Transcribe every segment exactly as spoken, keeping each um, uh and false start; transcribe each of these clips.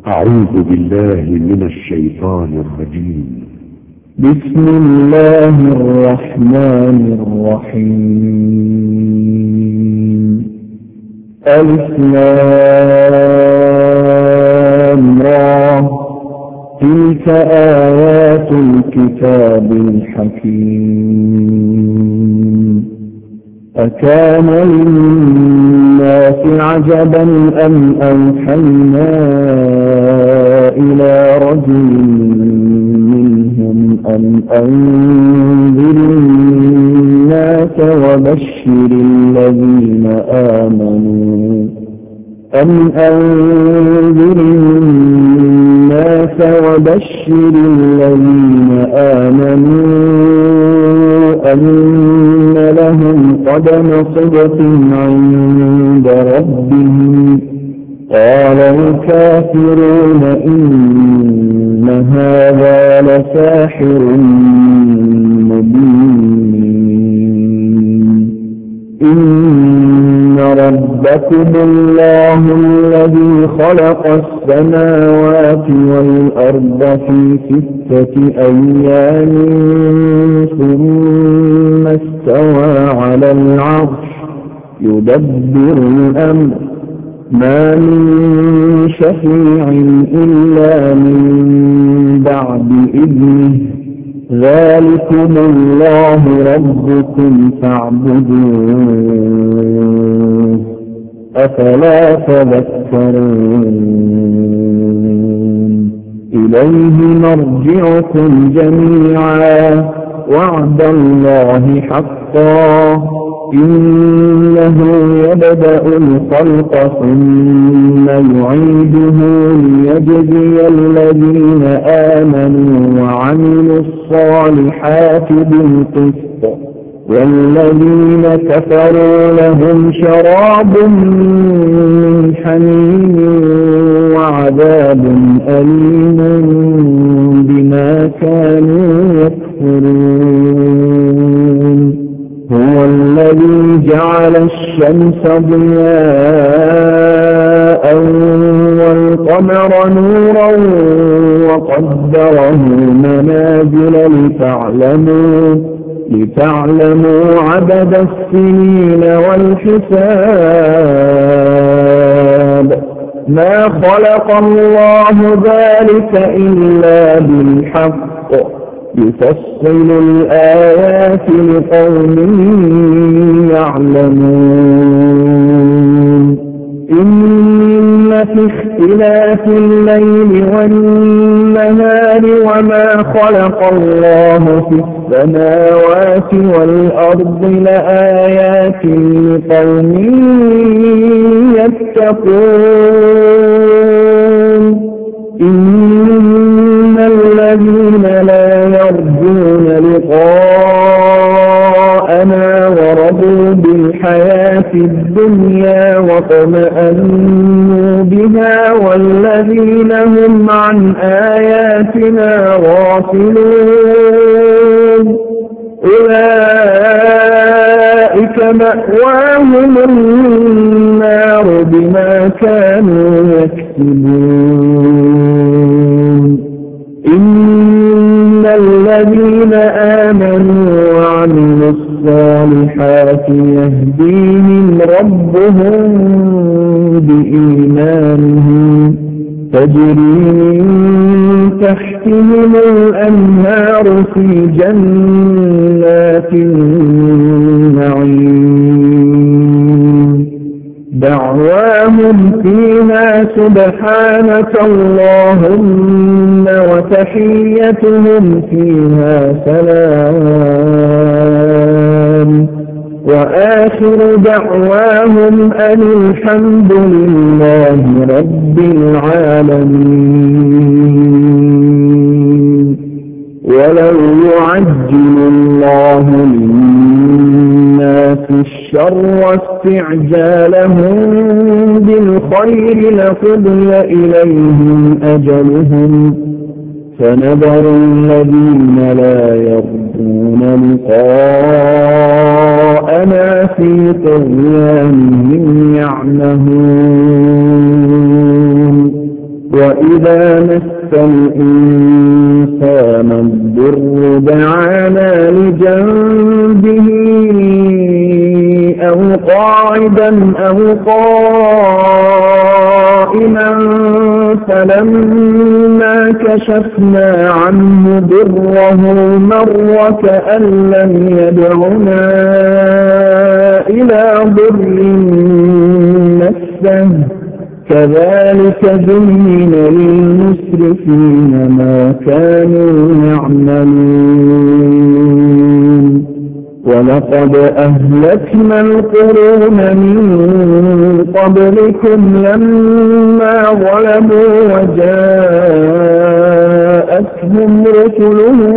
أعوذ بالله من الشيطان الرجيم. بسم الله الرحمن الرحيم. ألف لام را. تلك آيات الكتاب الحكيم. أكان للناس عجبا أن أوحينا إلى رجل منهم أن أنذر الناس وبشر الذين آمنوا أن أنذر الناس وبشر الذين آمنوا أن لهم قدم صدق عند ربهم. قال الكافرون إن هذا لساحر مبين. إن ربكم الله الذي خلق السماوات والأرض في ستة أيام ثم استوى على العرش يدبر الأمر ما من شفيع إلا من بعد إذنه. ذلكم الله ربكم فاعبدوه أفلا تذكرون. إليه مرجعكم جميعا وعد الله حقا. إنه يبدأ الخلق ثم يعيده ليجزي الذين آمنوا وعملوا الصالحات بالقسط والذين كفروا لهم شراب من حميم وعذاب أليم بما كانوا يكفرون. هو الذي جعل الشمس ضياء والقمر نورا وقدره منازل لتعلموا لتعلموا عدد السنين والحساب. ما خلق الله ذلك إلا بالحق يفصل الآيات لقوم يعلمون. إن في اختلاف الليل والنهار وما خلق الله في السماوات والأرض لآيات لقوم يتقون. إن الذين لا يرجون لقاءنا ورضوا بالحياة الدنيا واطمأنوا بها والذين هم عن آياتنا غافلون أولئك مأواهم النار بما كانوا يكسبون. إن الذين آمنوا وعملوا الصالحات يهديهم ربهم بإيمانهم تجري من تحتهم الأنهار في جنات النعيم. دعواهم فيها سبحانك اللهم وتحيتهم فيها سلام وآخر دعواهم أن الحمد لله رب العالمين. ولو يعجل الله للناس الشر استعجالهم بالخير لقضي إليهم أجلهم فنذر الذين لا يرجون لقاءنا في طغيانهم يعمهون. وإذا مس الإنسان الضر دعانا لجنبه أو قاعدا أو قائما فلما كشفنا عنه ضره مر كأن لم يدعنا إلى ضر مسه كذلك زين للمسرفين ما كانوا يعملون ولقد أهلكنا القرون من قبلكم لما ظلموا وجاءتهم رسلهم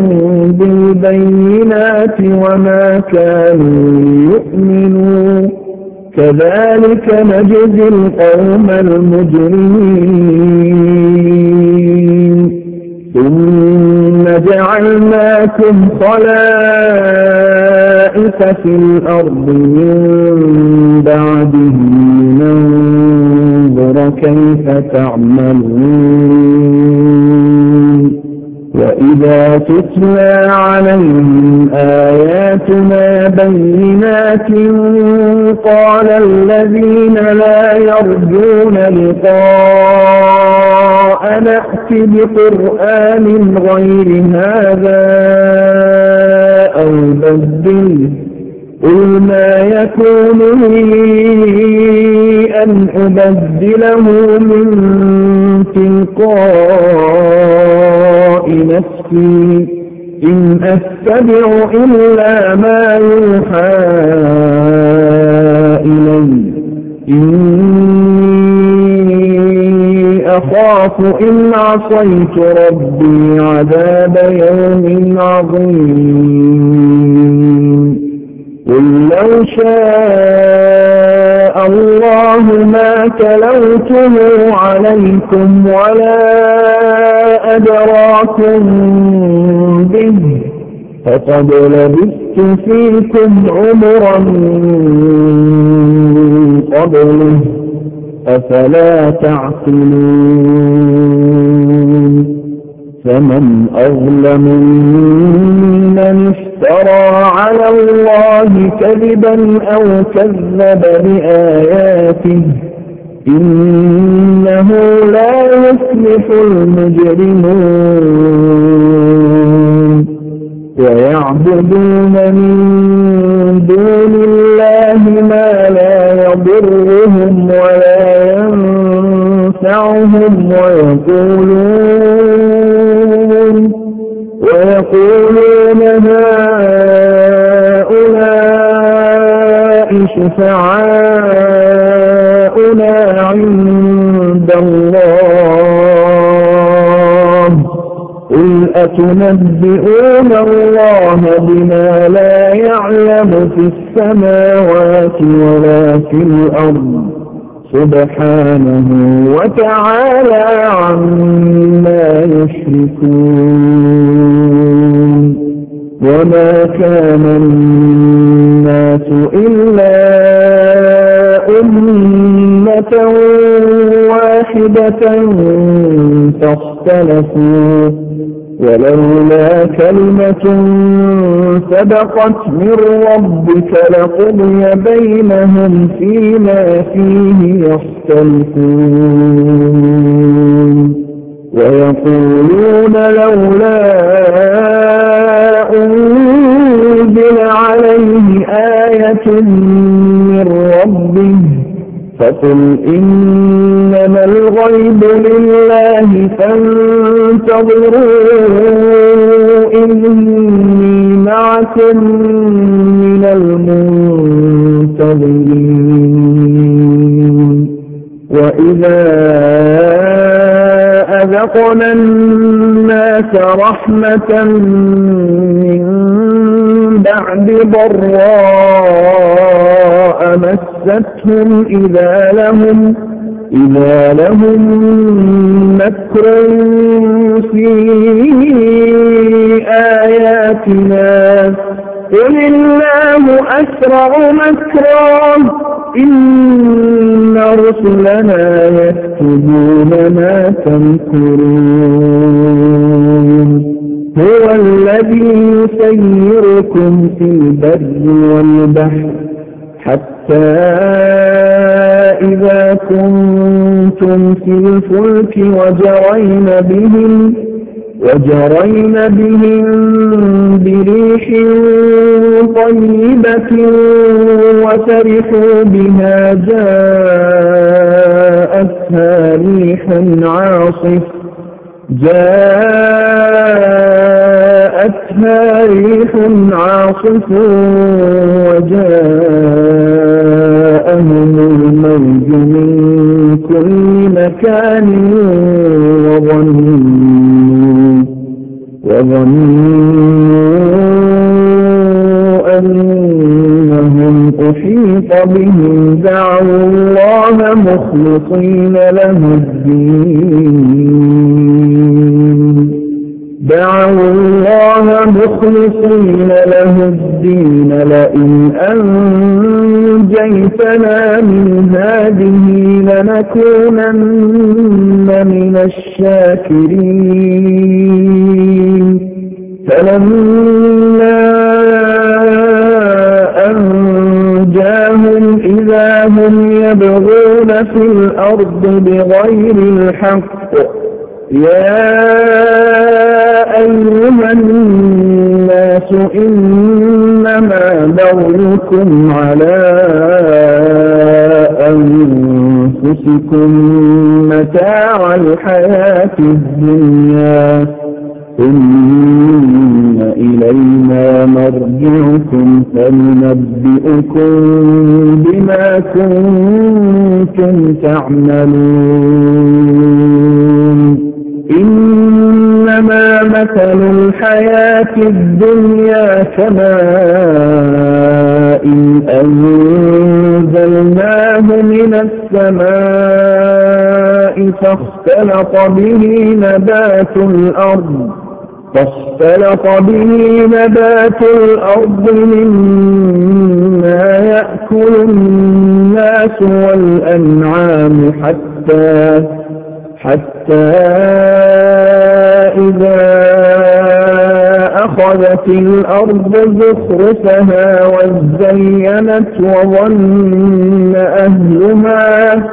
بالبينات وما كانوا يؤمنون كذلك نجزي القوم المجرمين ثم جعلناكم خلائف في الأرض من بعدهم لننظر كيف تعملون وإذا تتلى عليهم آياتنا بينات قال الذين لا يرجون لقاء نأت بقرآن غير هذا أو بدله قل ما يكون لي أن أبدله من تلقاء نفسي إن أتبع إلا ما يوحى إلي إني أخاف إن عصيت ربي عذاب يوم عظيم قل لو شاء الله ما تلوته عليكم ولا أدراكم به فقد لبثت فيكم عمرا قبله أفلا تعقلون فمن أظلم ممن افترى على الله كذبا أو كذب بآياته إنه لا يفلح المجرمون ويعبدون من دون الله ما لا يضرهم ولا ينفعهم ويقولون ويقولون هؤلاء شفعاؤنا عند الله قل أتنبئون الله بما لا يعلم في السماوات ولا في الأرض سبحانه وتعالى عما يشركون وما كان الناس إلا أمة واحدة فاختلفوا ولولا كلمة سبقت من ربك لقضي بينهم فيما فيه يختلفون ويقولون لولا أنزل عليه آية من ربه فقل إنما الغيب لله فانتظروا إني معكم من المنتظرين وإذا أذقنا الناس رحمة من بعد ضراء مستهم إذا لهم إذا لهم مكر في آياتنا قل الله أسرع مكرا إن رسلنا يكتبون ما تمكرون هو الذي يسيركم في البر والبحر حتى إذا كنتم في الفلك وجرين بهم وجرين بهم بريح طيبة وفرحوا بها جاءتها ريح عاصف جاءتها ريح عاصف وجاءهم الموج من كل مكان وظنوا وظنوا أنهم أحيط بهم دعوا الله مخلصين له الدين دعوا الله مخلصين له الدين لئن أنجيتنا من هذه لنكونن من الشاكرين فلما أنجاهم إذا هم يبغون في الأرض بغير الحق يا أيها الناس إنما بغيكم على أنفسكم متاع الحياة الدنيا ثم إلينا مرجعكم فننبئكم بما كنتم تعملون إنما مثل الحياة الدنيا كماء أنزلناه من السماء فاختلط به نبات الأرض فاختلط به نبات الأرض مما يأكل الناس والأنعام حتى حتى إذا أخذت الأرض زخرفها وزينت وظن أهلها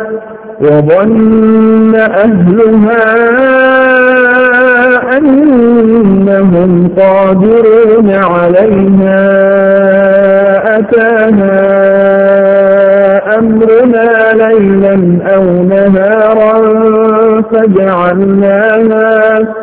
وظن أهلها أنهم قادرون عليها أتاها أمرنا ليلا أو نهارا فجعلناها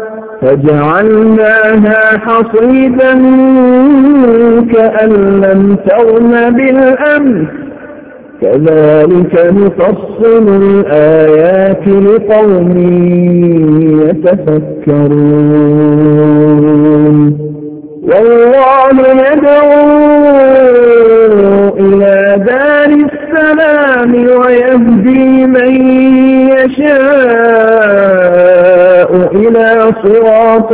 فجعلناها حصيدا كأن لم تغن بالأمس كذلك نفصل الآيات لقوم يتفكرون والله يدعو إلى دار السلام ويهدي من يشاء إلى صراط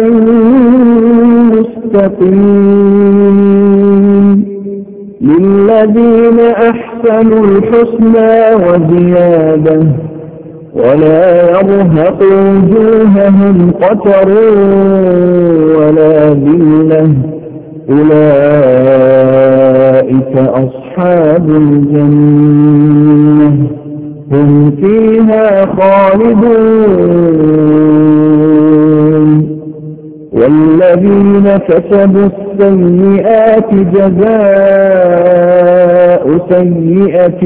مستقيم للذين أحسنوا الحسنى وزيادة ولا يرهق وجوههم قتر ولا ذلة أولئك أصحاب الجنة هم فيها خالدون والذين كسبوا السيئات جزاء سيئة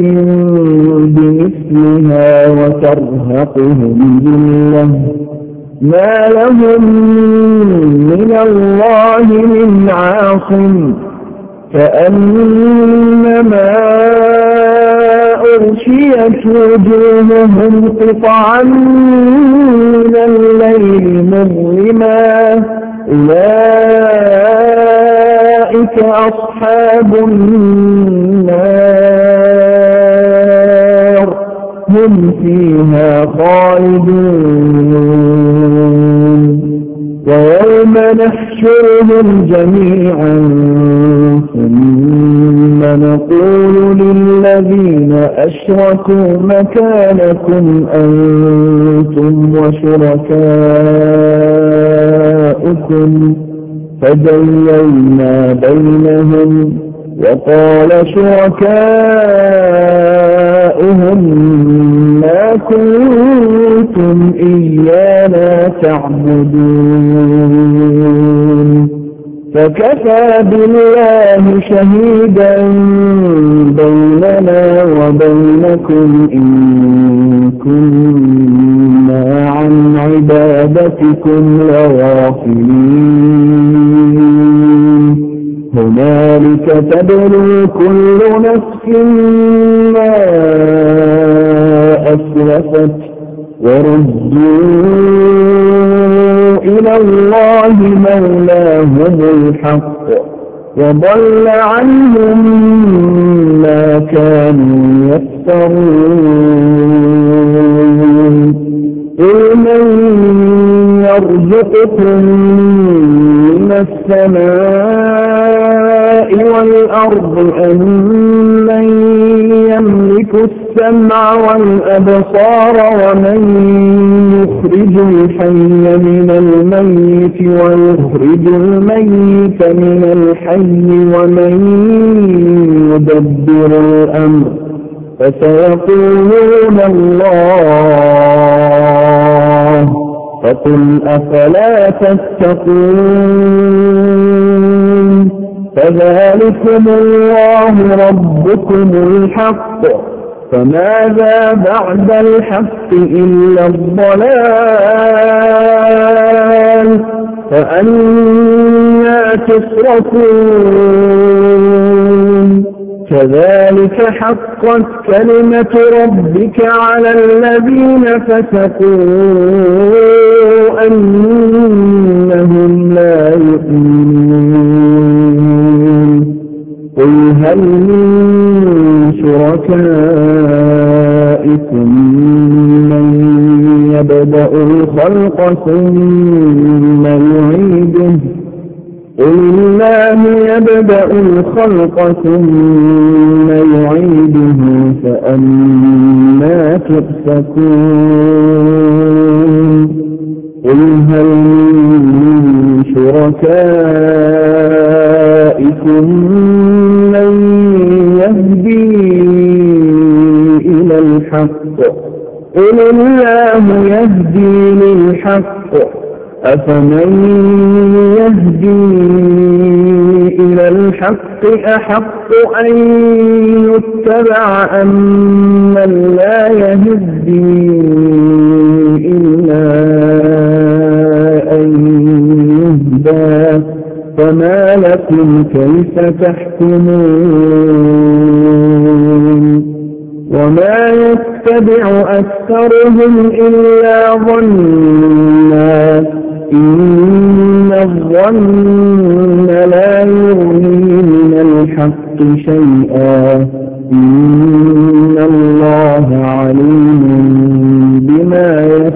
بمثلها وترهقهم ذلة ما لهم من الله من عاصم كأنما أغشيت وجوههم قطعا من الليل مظلما أولئك أصحاب النار هم فيها خالدون ويوم نحشرهم جميعا ثم نقول للذين فأشركوا مكانكم أنتم وشركاؤكم فزيّلنا بينهم وقال شركاؤهم ما كنتم إيانا تعبدون فكفى بالله شهيدا بيننا وبينكم إن كنا عن عبادتكم لغافلين هنالك تبلو كل نفس ما أسلفت وردوا إلى الله مولاهم الحق وضل عنهم ما كانوا يفترون قل من يرزقكم من السماء والأرض أم من يملك السمع والأبصار ومن يخرج الحي من الميت ويخرج الميت من الحي ومن يدبر الأمر فسيقولون الله فقل أفلا تتقون فذلكم الله ربكم الحق فماذا بعد الحق إلا الضلال فأنى تصرفون كذلك حقت كلمة ربك على الذين فسقوا أنهم لا يؤمنون قل هل من شركائكم من يبدأ الخلق ثم يعيده قل الله يبدأ الخلق ثم يعيده فأنى تؤفكون قل هل من شركائكم من يهدي إلى الحق قل الله يهدي للحق أفمن يهدي إلى الحق أحق أن يتبع أم من لا يهدي إلا أن يهدى فما لكم كيف تحكمون وما يتبع أكثرهم إلا ظنّا إن الظن لا يغني من الحق شيئا إن الله عليم بما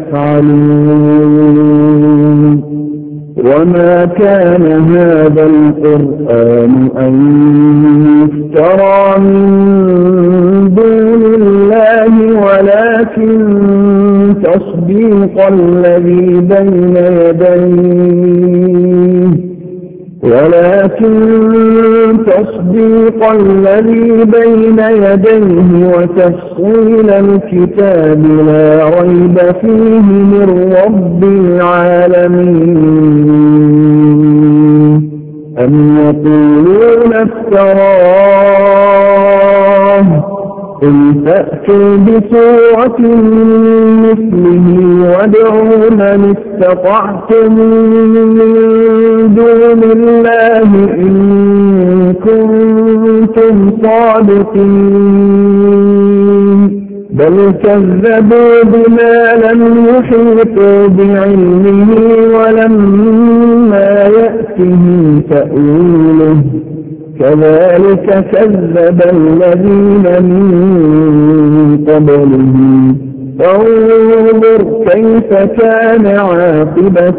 يفعلون وما كان هذا القرآن أن يفترى من دون الله ولكن تصديق الذي بين يديه ولكن تصديق الذي بين يديه وتفصيل الكتاب لا ريب فيه من رب العالمين أم يقولون افتراه قل فأتوا بسورة مثله وادعوا من استطعتم من دون الله إن كنتم صادقين بل كذبوا بما لم يحيطوا بعلمه ولما يأتهم تأويله كذلك كذب الذين من قبلهم فانظر كيف كان عاقبة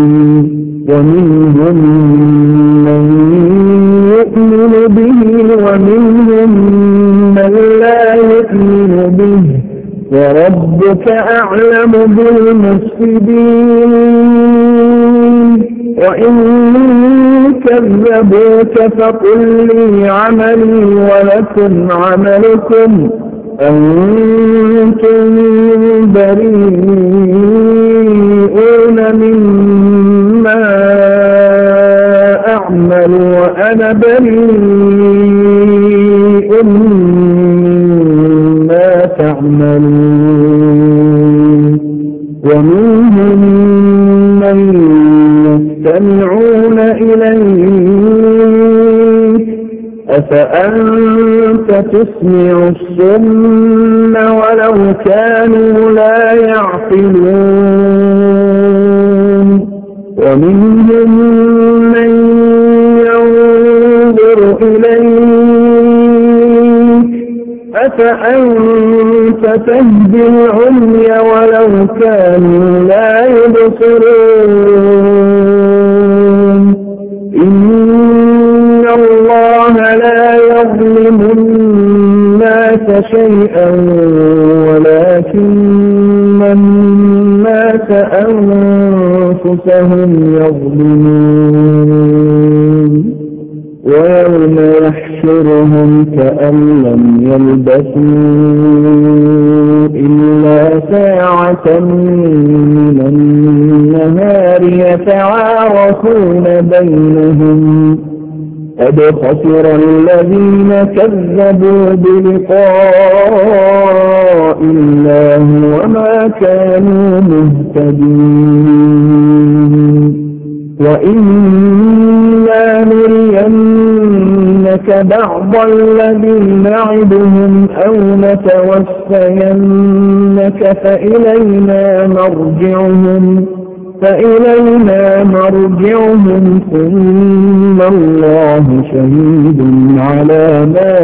الظالمين ومنهم من يؤمن به ومنهم من لا يؤمن به وربك أعلم بالمفسدين وإن كذبوك فقل لي عملي ولكم عملكم أنتم بريئون مما أعمل وأنا بريء مما تعملون ومنهم من يستمعون إليك أفأنت تسمع الصم ولو كانوا لا يعقلون ومنهم من ينظر إليك أفأنت تهدي العمي ولو كانوا لا يبصرون إن الله لا يظلم الناس شيئا ولكن الناس أنفسهم يظلمون ويوم يحشرهم كأن لم يلبثوا إلا ساعة من النهار يتعارفون بينهم قد خسر الذين كذبوا بلقاء الله وما كانوا مهتدين وإنا نرينك بعض الذي نعدهم أو نتوفينك فإلينا مرجعهم فإلينا مرجعهم ثم الله شهيد على ما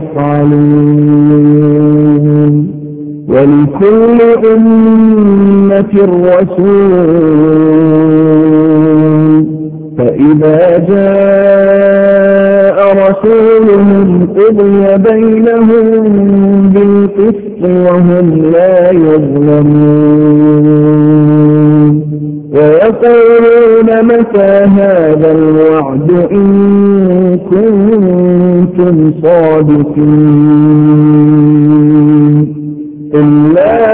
يفعلون ولكل أمة رسول فإذا جاء رسولهم قضي بينهم بالقسط وهم لا يظلمون ويقولون متى هذا الوعد إن كنتم صادقين قل لا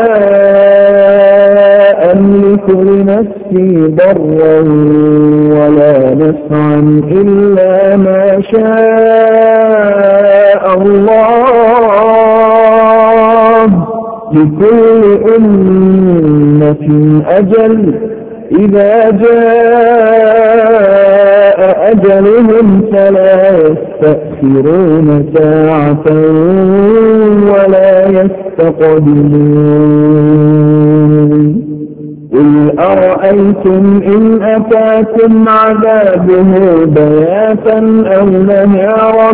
أملك لنفسي ضرا ولا نفعا إلا ما شاء الله لكل أمة أجل إذا جاء أجلهم فلا يستأخرون ساعة ولا يستقدمون قل أرأيتم إن أتاكم عذابه بياتا أو نهارا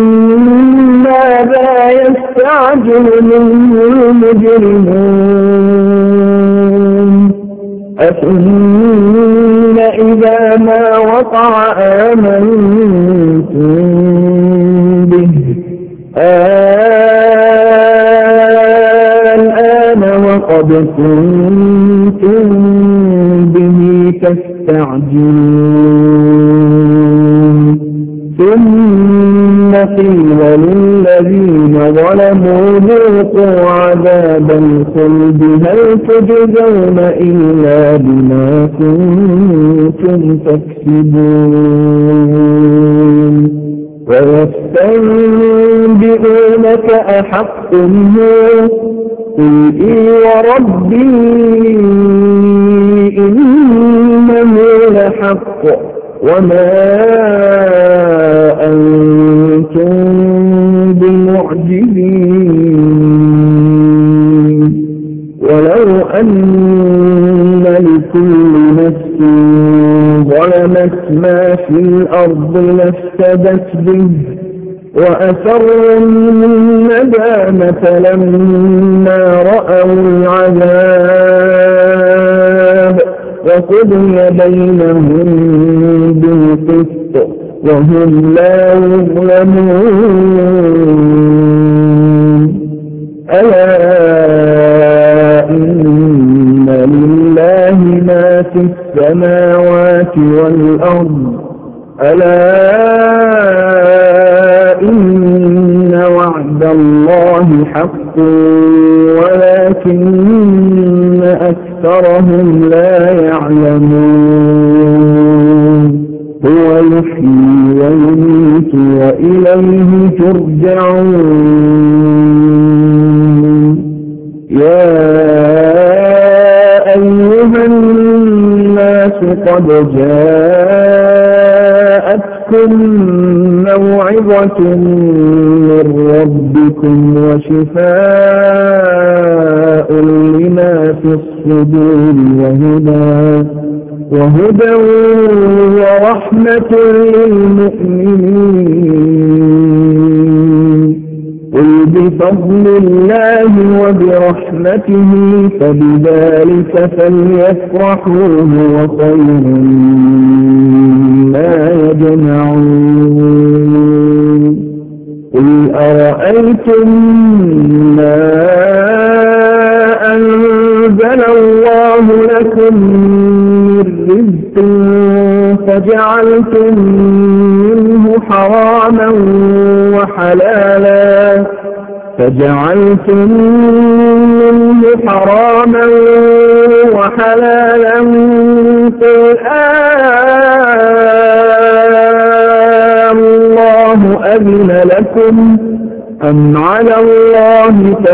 ماذا يستعجل منه المجرمون أثم إذا ما وقع آمنتم به الآن وقد كنتم به تستعجلون ثم قيل للذين ظلموا ذوقوا عذاب الخلد هل تجزون إلا بما كنتم تكسبون ويستنبئونك أحق هو قل إي وربي إنه لحق وما أنتم بمعجزين ولو أن لكل نفس ظلمت ما في الأرض لافتدت به وأسروا الندامة لما رأوا العذاب وقضي بينهم بالقسط وهم لا يظلمون السماوات والأرض ألا إن وعد الله حق ولكن أكثرهم لا يعلمون هو يحيي ويميت وإليه ترجعون يا أيها الناس قد جاءتكم موعظة من ربكم وشفاء لما في الصدور وهدى وهدى ورحمة للمؤمنين قل بفضل الله وبرحمته فبذلك فليفرحوا هو خير مما يجمعون قل أرأيتم ما أنزل الله لكم من رزق فجعلتم منه حراما وحلالا فجعلتم منه حراما وحلالا قل الله أذن لكم أم على الله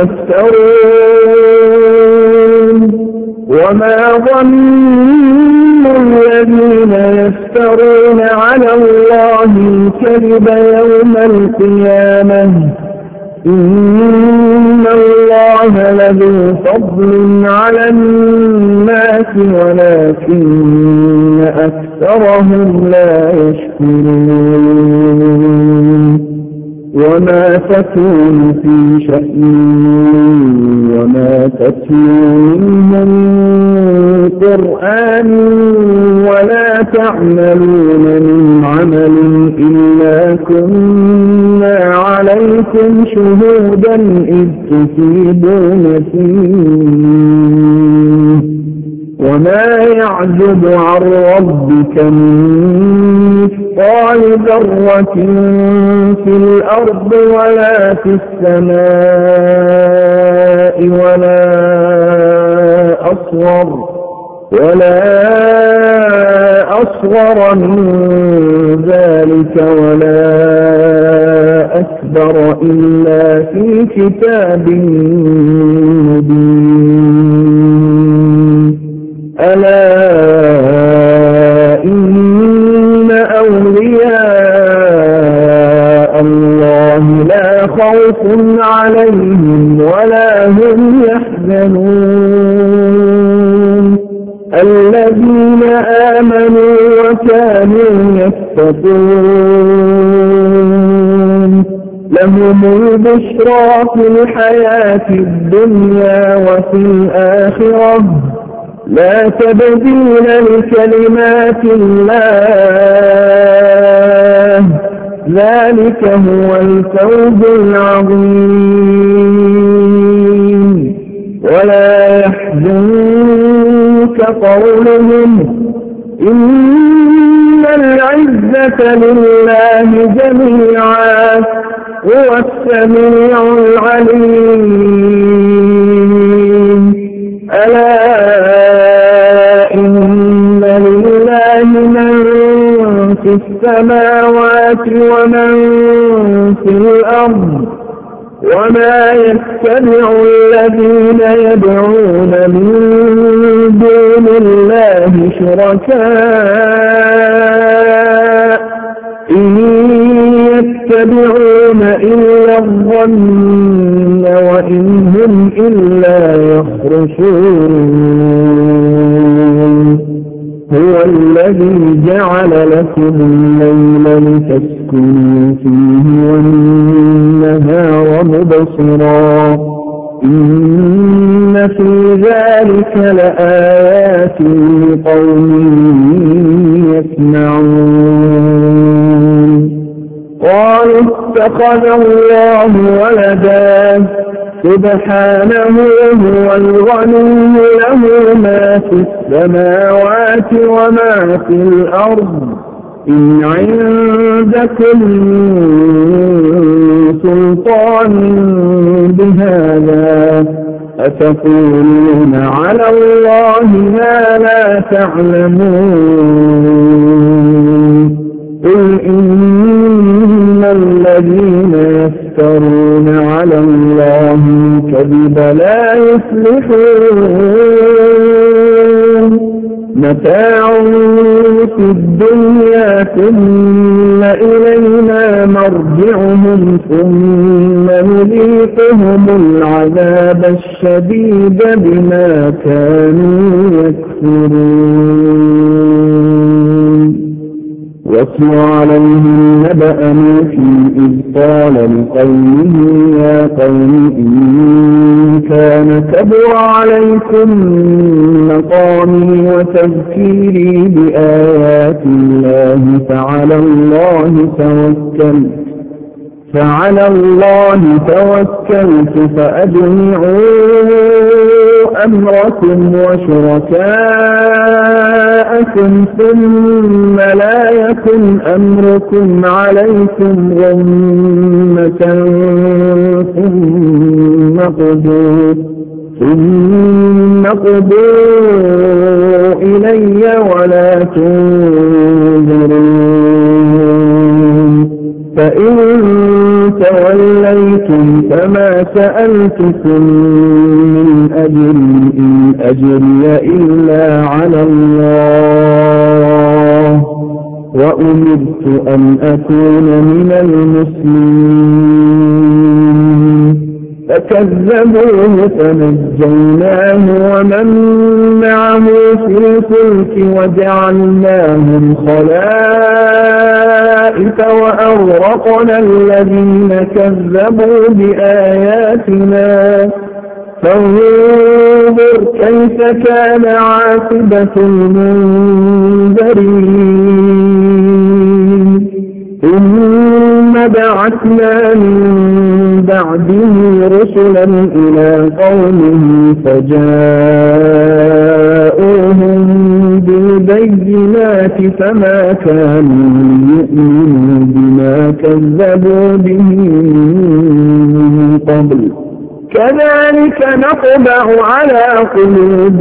تفترون وما ظن الذين يفترون على الله الكذب يوم القيامة إن الله لذو فضل على الناس ولكن أكثرهم لا يشكرون وما تكون في شأن وما تتلو منه من قرآن ولا تعملون من عمل إلا كنا عليكم شهودا إذ تفيضون فيه وما يعزب عن ربك من مثقال ذرة في الأرض ولا في السماء ولا أصغر ولا أصغر من ذلك ولا أكبر إلا في كتاب مبين ألا إن أولياء الله لا خوف عليهم ولا هم يحزنون الذين آمنوا وكانوا يتقون لهم البشرى في الحياة الدنيا وفي الآخرة لا تبديل لكلمات الله ذلك هو الفوز العظيم ولا يحزنك قولهم إن العزة لله جميعا هو السميع العليم ألا إن لله من في السماوات ومن في الأرض وما يتبع الذين يدعون من دون الله شركاء إن يتبعون إلا الظن وإن هم إلا يخرصون هو الذي جعل لكم الليل لتسكنوا فيه والنهار مبصرا إن في ذلك لآيات لقوم يسمعون قالوا اتخذ الله ولدا سبحانه هو الغني له ما في السماوات وما في الأرض إن عندكم سلطان بهذا أتقولون على الله ما لا تعلمون قل إن الذين يفترون على الله الكذب لا يفلحون متاع في الدنيا ثم إلينا مرجعهم ثم نذيقهم العذاب الشديد بما كانوا يكفرون واتل عليهم نبأ نوح إذ قال لقومه يا قوم إن كان كبر عليكم مقامي وتذكيري بآيات الله فعلى الله توكلت فعلى الله توكلت فأجمعوا أمركم وشركاءكم ثم لا يكن أمركم عليكم غمة ثم قضوا ثم قضوا إلي ولا تنظرون فإن توليتم فما سألتكم من أجر إن أجري إلا على الله وأمرت أن أكون من المسلمين فكذبوه فنجيناه ومن معه في الفلك وجعلناهم خلائف وأغرقنا الذين كذبوا بآياتنا فانظر كيف كان عاقبة المنذرين ثم بعثنا من بعده رسلا إلى قومه فجاءوهم بالبينات فما كانوا ليؤمنوا بما كذبوا به من قبل كذلك نطبع على قلوب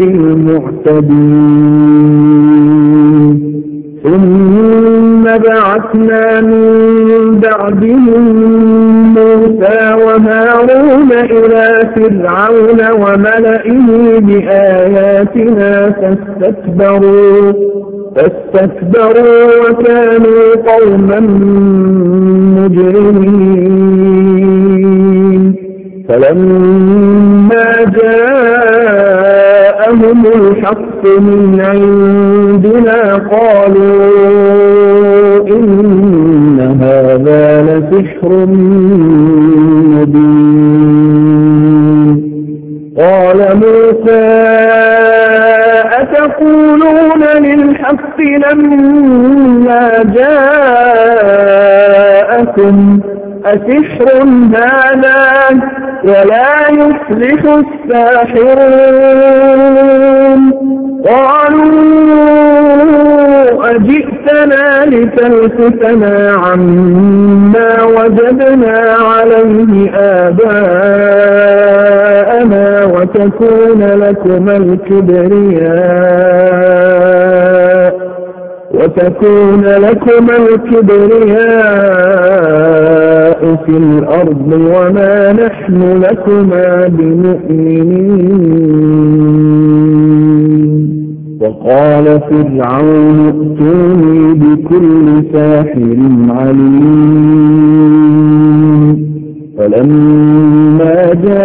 المعتدين ثم بعثنا من بعدهم موسى وهارون إلى فرعون وملئه بآياتنا فاستكبروا فاستكبروا وكانوا قوما مجرمين فلما جاءهم الحق من عندنا قالوا إن هذا لسحر مبين قال موسى أتقولون للحق لما جاءكم أسحر هذا ولا يفلح الساحرون قالوا أجئتنا لتلفتنا عما وجدنا عليه آباءنا وتكون لكما الكبرياء وتكون لكما الكبرياء في الأرض وما نحن لكما بمؤمنين وقال فرعون ائتوني بكل ساحر عليم فلما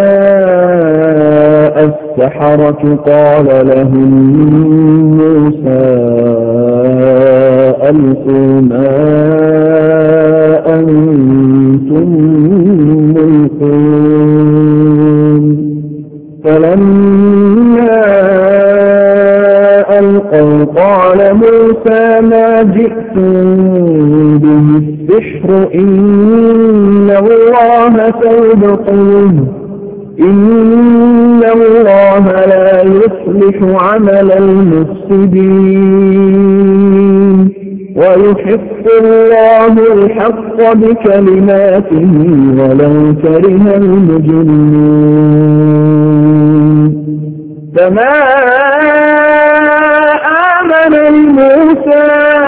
جاء السحرة قال لهم موسى ألقوا ما أنتم ملقون فلما ألقوا قال موسى ما جئتم به السحر إن الله سيبطله إن الله لا يصلح عمل المفسدين ويحق الله الحق بكلماته ولو كره المجرمون فما آمن لموسى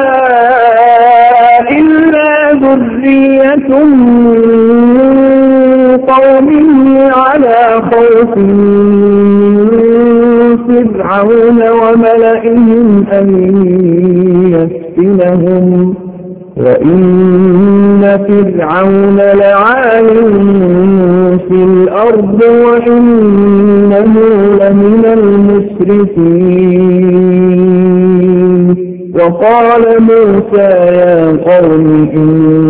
إلا ذرية من قومه على خوف فرعون وملئهم أن يفتنهم وإن فرعون لعال في الأرض وإنه لمن المسرفين وقال موسى يا قوم إن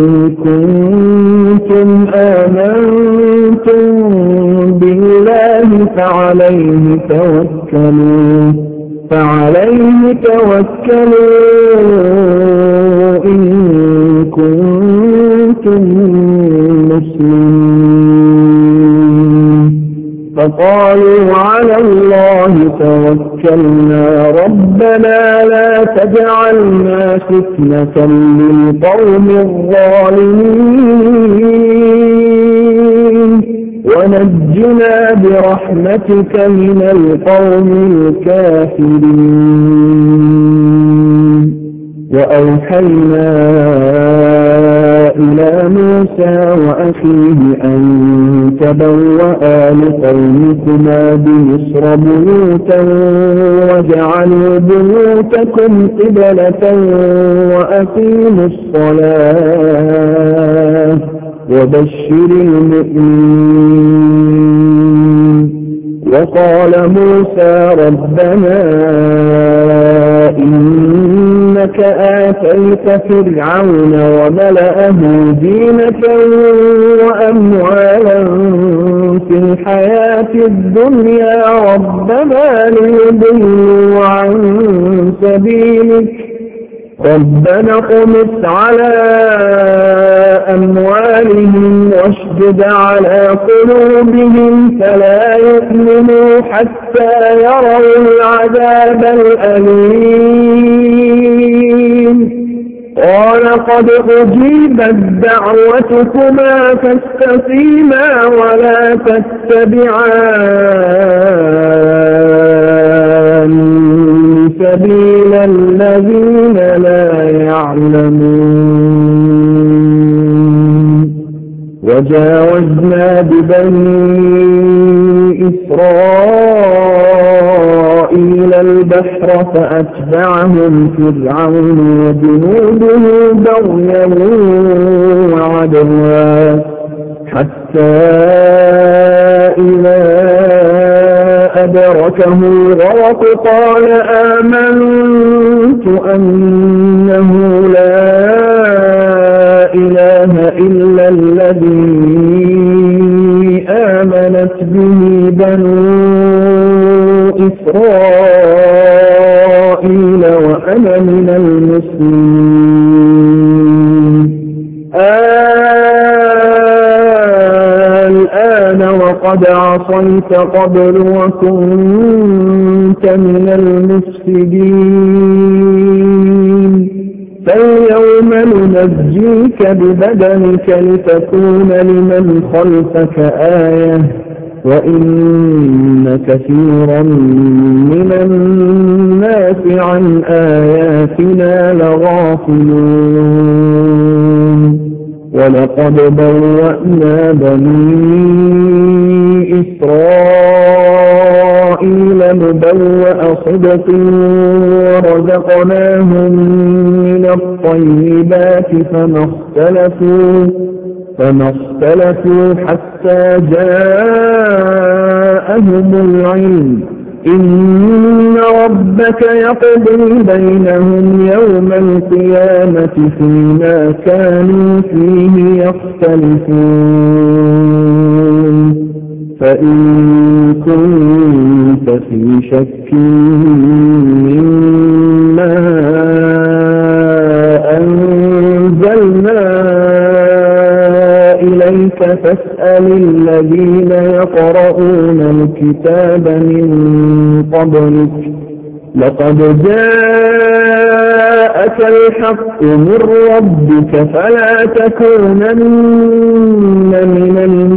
كنتم آمنتم بالله فعليه توكلوا فعليه توكلوا إن كنتم مسلمين فقالوا على الله توكلنا ربنا لا تجعلنا فتنة للقوم الظالمين ونجنا برحمتك من القوم الكافرين وأوحينا إلى موسى وأخيه أن تبوأ لقومكما بمصر بيوتا وجعلوا بيوتكم قبلة وأقيموا الصلاة وبشر المؤمنين وقال موسى ربنا إنك آتيت فرعون وملأه زينة وأموالا في الحياة الدنيا ربنا ليضلوا عن سبيلك ربنا اطمس على أموالهم واشدد على قلوبهم فلا يؤمنوا حتى يروا العذاب الأليم قال قد أجيبت دعوتكما فاستقيما ولا تتبعان سبيل الذين لا يعلمون وجاوزنا ببني إسرائيل البحر فأتبعهم فرعون وجنوده بغيا وعدوا حتى إذا أدركه الغرق قال آمنت أنه لا إله إلا الذي آمنت به بنو إسرائيل وأنا من المسلمين الآن وقد عصيت قبل وكنت من المفسدين فاليوم ننجيك ببدنك لتكون لمن خلفك آية وإن كثيرا من الناس عن آياتنا لغافلون ولقد بوأنا بني إسرائيل مبوأ صدق ورزقناهم من الطيبات فما اختلفوا فما اختلفوا حتى جاءهم العلم إن ربك يقضي بينهم يوم القيامة فيما كانوا فيه يختلفون فإن كنت في شك مما أنزلنا إليك فاسأل الذين يقرؤون الكتاب من قبلك لقد جاءك الحق من ربك فلا تكونن من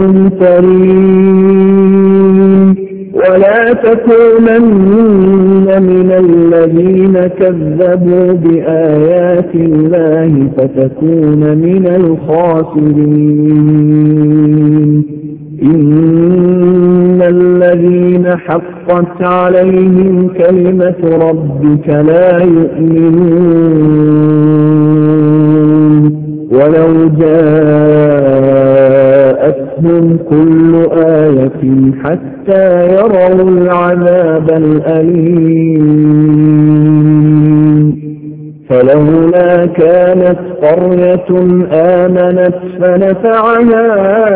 الممترين ولا تكونن من الذين كذبوا بآيات الله فتكون من الخاسرين إن الذين حقت عليهم كلمة ربك لا يؤمنون ولو جاءتهم كل آية حتى يروا العذاب الأليم فلولا كانت قرية آمنت فنفعها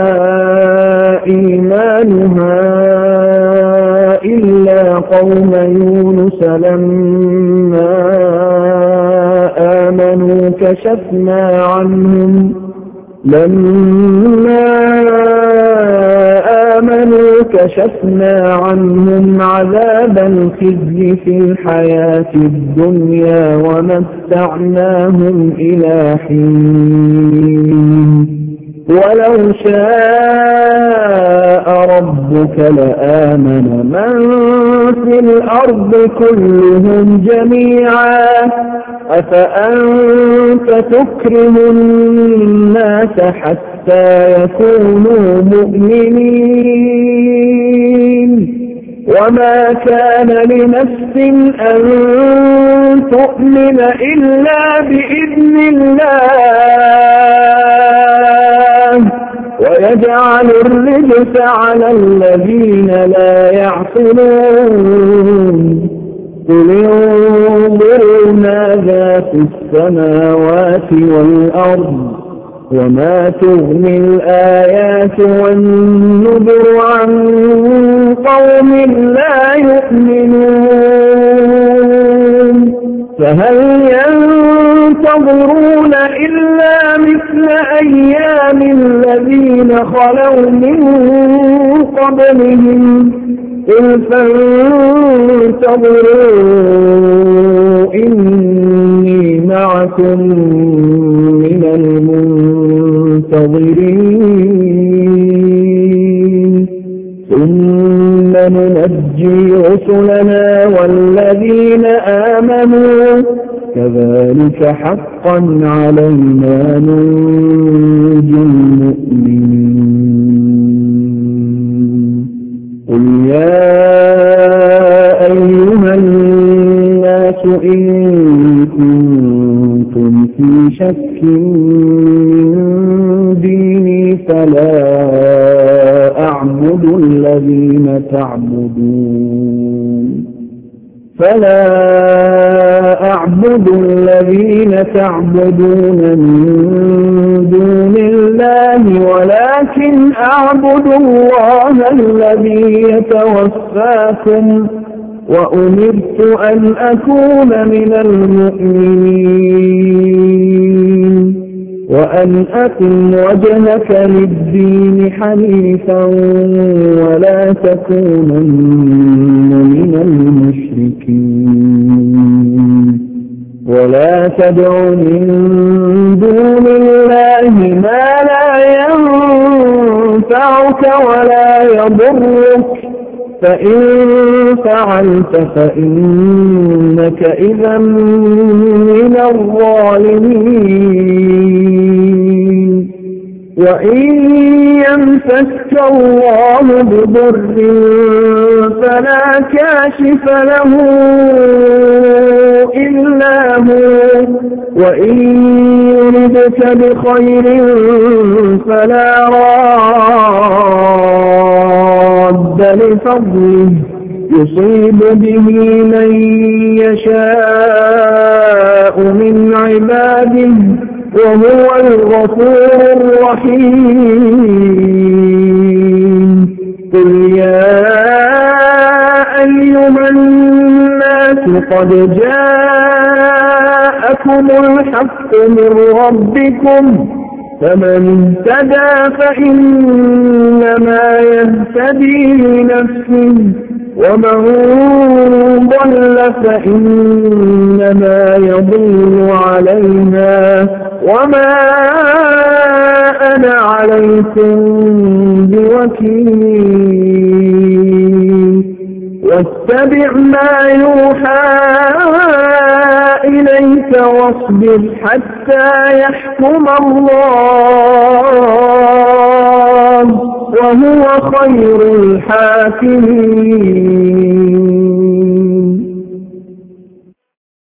إيمانها إلا قوم يونس لما آمنوا كشفنا عنهم لما آمنوا كشفنا عنهم عذاب الخزي في الحياة الدنيا ومتعناهم إلى حين ولو شاء ربك لآمن من في الأرض كلهم جميعا أفأنت تكره الناس حتى يكونوا مؤمنين وما كان لنفس أن تؤمن إلا بإذن الله ويجعل الرجس على الذين لا يعقلون قل انظروا ماذا في السماوات والأرض وما تغني الآيات والنذر عن قوم لا يؤمنون فهل ينتظرون إلا مثل أيام الذين خلوا من قبلهم قل فانتظروا إني معكم من المنتظرين ثم ننجي رسلنا والذين آمنوا كذلك حقا علينا ننجي المؤمنين قل يا أيها الناس إن كنتم في شك من ديني فلا أعبد الذين تعبدون فلا أعبد الذين تعبدون من دون الله ولكن أعبد الله الذي يتوفاكم وأمرت أن أكون من المؤمنين وأن أقم وجهك للدين حنيفا ولا تكونن من المشركين ولا تدع من دون الله ما لا ينفعك ولا يضرك فإن فعلت فإنك إذا من الظالمين وإن يمسك الله بضر فلا كاشف له إلا هو وإن يردك بخير فلا راد لفضله يصيب به من يشاء من عباده وهو الغفور الرحيم قل يا أيها الناس قد جاءكم الحق من ربكم فمن اهتدى فإنما يهتدي لنفسه ومن ضل فإنما يضل عليها وما أنا عليكم بوكيل واتبع ما يوحى إليك واصبر حتى يحكم الله وهو خير الحاكمين